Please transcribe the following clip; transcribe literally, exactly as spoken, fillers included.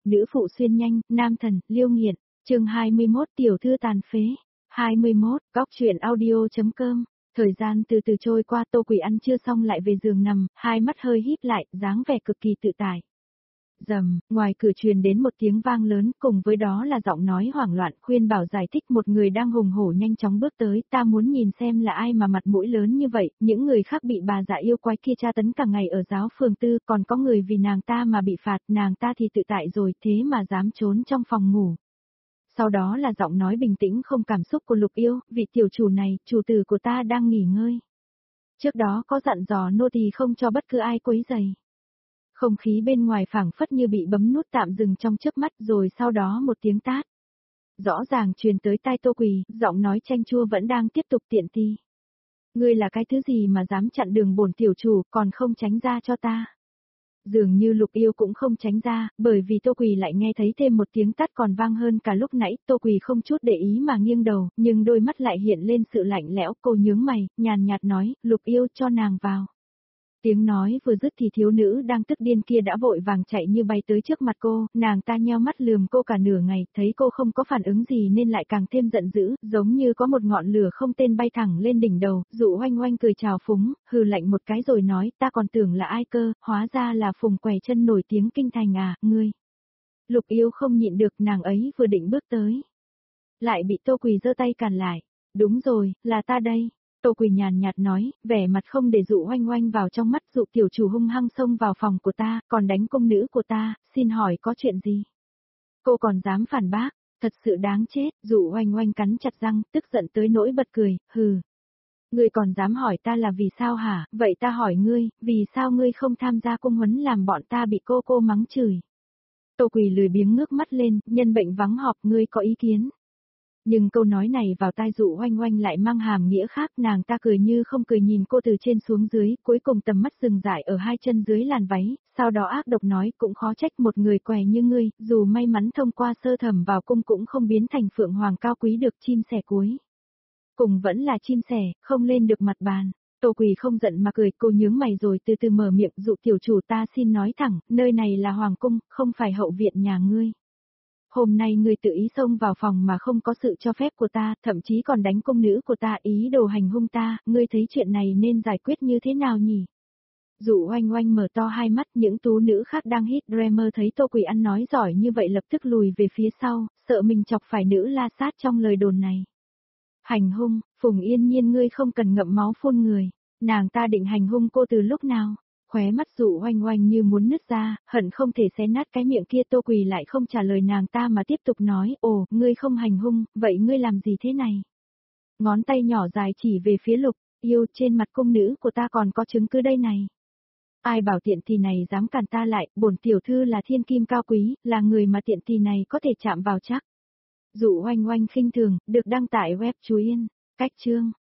nữ phụ xuyên nhanh, nam thần, liêu nghiện, chương hai mươi mốt tiểu thư tàn phế, hai mươi mốt, góc chuyện audio.com, thời gian từ từ trôi qua Tô Quỳ ăn chưa xong lại về giường nằm, hai mắt hơi híp lại, dáng vẻ cực kỳ tự tại. Rầm, ngoài cửa truyền đến một tiếng vang lớn, cùng với đó là giọng nói hoảng loạn khuyên bảo giải thích một người đang hùng hổ nhanh chóng bước tới, ta muốn nhìn xem là ai mà mặt mũi lớn như vậy, những người khác bị bà già yêu quái kia tra tấn cả ngày ở giáo phường tư, còn có người vì nàng ta mà bị phạt, nàng ta thì tự tại rồi, thế mà dám trốn trong phòng ngủ. Sau đó là giọng nói bình tĩnh không cảm xúc của Lục Yêu, vị tiểu chủ này, chủ tử của ta đang nghỉ ngơi. Trước đó có dặn dò nô tỳ không cho bất cứ ai quấy rầy. Không khí bên ngoài phảng phất như bị bấm nút tạm dừng trong chớp mắt rồi sau đó một tiếng tát. Rõ ràng truyền tới tai Tô Quỳ, giọng nói chanh chua vẫn đang tiếp tục tiện ti. Ngươi là cái thứ gì mà dám chặn đường bổn tiểu chủ còn không tránh ra cho ta. Dường như Lục Yêu cũng không tránh ra, bởi vì Tô Quỳ lại nghe thấy thêm một tiếng tát còn vang hơn cả lúc nãy, Tô Quỳ không chút để ý mà nghiêng đầu, nhưng đôi mắt lại hiện lên sự lạnh lẽo, cô nhướng mày, nhàn nhạt nói, Lục Yêu cho nàng vào. Tiếng nói vừa dứt thì thiếu nữ đang tức điên kia đã vội vàng chạy như bay tới trước mặt cô, nàng ta nheo mắt lườm cô cả nửa ngày, thấy cô không có phản ứng gì nên lại càng thêm giận dữ, giống như có một ngọn lửa không tên bay thẳng lên đỉnh đầu, Dụ Oanh Oanh cười chào phúng, hừ lạnh một cái rồi nói, ta còn tưởng là ai cơ, hóa ra là Phùng Quẻ Chân nổi tiếng kinh thành à, ngươi. Lục Yêu không nhịn được, nàng ấy vừa định bước tới, lại bị Tô Quỳ giơ tay cản lại. Đúng rồi, là ta đây. Tô Quỳ nhàn nhạt nói, vẻ mặt không để Dụ Oanh Oanh vào trong mắt, Dụ tiểu chủ hung hăng xông vào phòng của ta, còn đánh công nữ của ta, xin hỏi có chuyện gì? Cô còn dám phản bác, thật sự đáng chết, Dụ Oanh Oanh cắn chặt răng, tức giận tới nỗi bật cười, hừ. Ngươi còn dám hỏi ta là vì sao hả, vậy ta hỏi ngươi, vì sao ngươi không tham gia cung huấn làm bọn ta bị cô cô mắng chửi? Tô Quỳ lười biếng ngước mắt lên, nhân bệnh vắng họp, ngươi có ý kiến? Nhưng câu nói này vào tai Dụ Oanh Oanh lại mang hàm nghĩa khác, nàng ta cười như không cười nhìn cô từ trên xuống dưới, cuối cùng tầm mắt dừng dại ở hai chân dưới làn váy, sau đó ác độc nói, cũng khó trách một người què như ngươi, dù may mắn thông qua sơ thẩm vào cung cũng không biến thành phượng hoàng cao quý được chim sẻ cuối. Cùng vẫn là chim sẻ, không lên được mặt bàn. Tô Quỳ không giận mà cười, cô nhướng mày rồi từ từ mở miệng, Dụ tiểu chủ ta xin nói thẳng, nơi này là hoàng cung, không phải hậu viện nhà ngươi. Hôm nay ngươi tự ý xông vào phòng mà không có sự cho phép của ta, thậm chí còn đánh công nữ của ta, ý đồ hành hung ta, ngươi thấy chuyện này nên giải quyết như thế nào nhỉ? Dụ Oanh Oanh mở to hai mắt, những tú nữ khác đang hít dreamer thấy Tô Quỳ ăn nói giỏi như vậy lập tức lùi về phía sau, sợ mình chọc phải nữ la sát trong lời đồn này. Hành hung, Phùng Yên Nhiên ngươi không cần ngậm máu phun người, nàng ta định hành hung cô từ lúc nào? Khóe mắt Dụ Oanh Oanh như muốn nứt ra, hận không thể xé nát cái miệng kia. Tô Quỳ lại không trả lời nàng ta mà tiếp tục nói, ồ, ngươi không hành hung, vậy ngươi làm gì thế này? Ngón tay nhỏ dài chỉ về phía Lục Yêu, trên mặt cung nữ của ta còn có chứng cứ đây này. Ai bảo tiện tỳ này dám cản ta lại, bổn tiểu thư là thiên kim cao quý, là người mà tiện tỳ này có thể chạm vào chắc. Dụ Oanh Oanh khinh thường, được đăng tải web Chú Yên, cách chương.